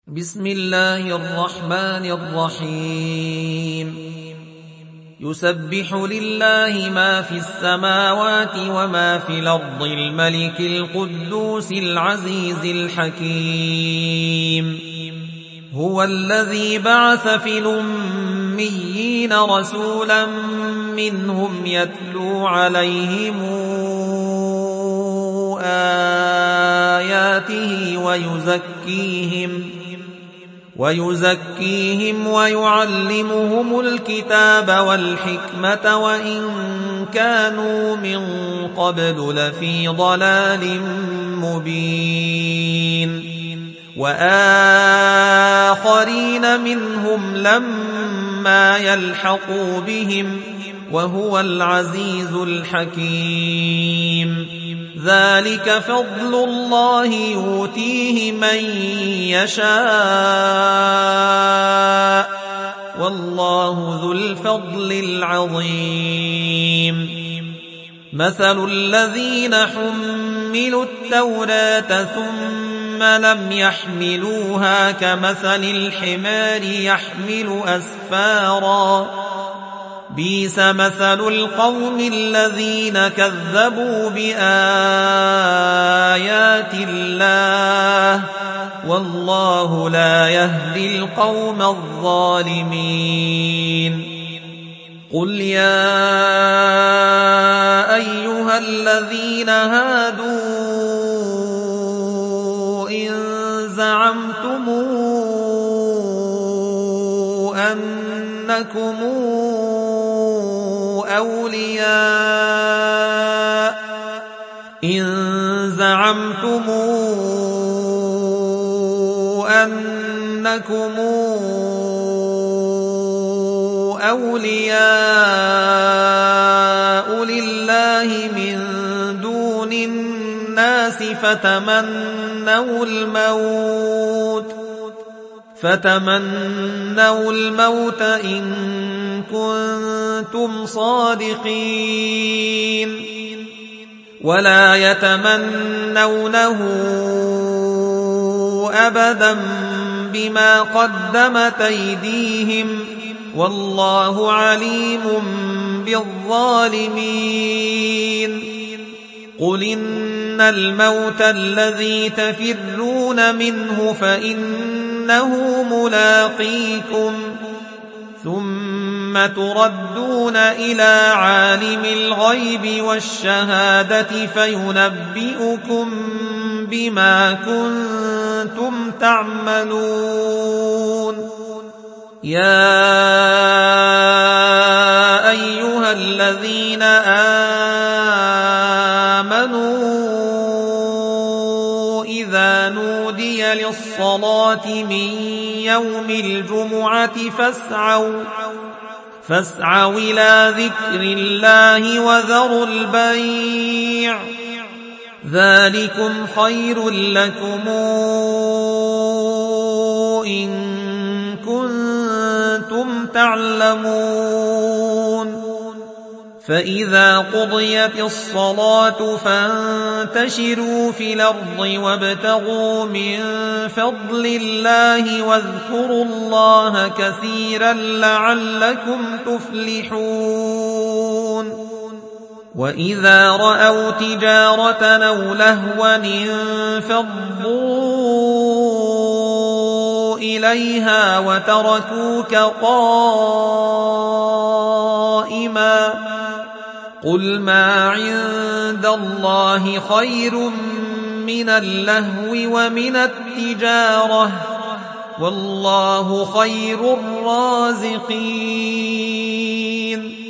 بسم الله الرحمن الرحيم يسبح لله ما في السماوات وما في الأرض الملك القدوس العزيز الحكيم هو الذي بعث في الأميين رسولا منهم يتلو عليهم آياته ويزكيهم ويعلمهم الكتاب والحكمة وإن كانوا من قبل لفي ضلال مبين وآخرين منهم لما يلحقوا بهم وهو العزيز الحكيم ذلك فضل الله يؤتيه من يشاء والله ذو الفضل العظيم مثل الذين حملوا التوراة ثم لم يحملوها كمثل الحمار يحمل أسفارا بئس مثل القوم الذين كذبوا بآيات الله والله لا يهدي القوم الظالمين قل يا أيها الذين هادوا إن زعمتم أنكم أولياء لله من دون الناس فتمنوا الموت إن كنتم صادقين ولا يتمنونه أبدا بما قدمت أيديهم والله عليم بالظالمين قل إن الموت الذي تفرون منه فإنه ملاقيكم ثم تردون إلى عالم الغيب والشهادة فينبئكم بما كنتم تعملون يا أيها الذين آمنوا إذا نودي للصلاة من يوم الجمعة فاسعوا إلى ذكر الله وذروا البيع ذلكم خير لكم إن كنتم تعلمون فإذا قضيت الصلاة فانتشروا في الأرض وابتغوا من فضل الله واذكروا الله كثيرا لعلكم تفلحون وإذا رأوا تجارة أو لهوا انفضوا إليها وتركوك قائما قل ما عند الله خير من اللهو ومن التجارة والله خير الرازقين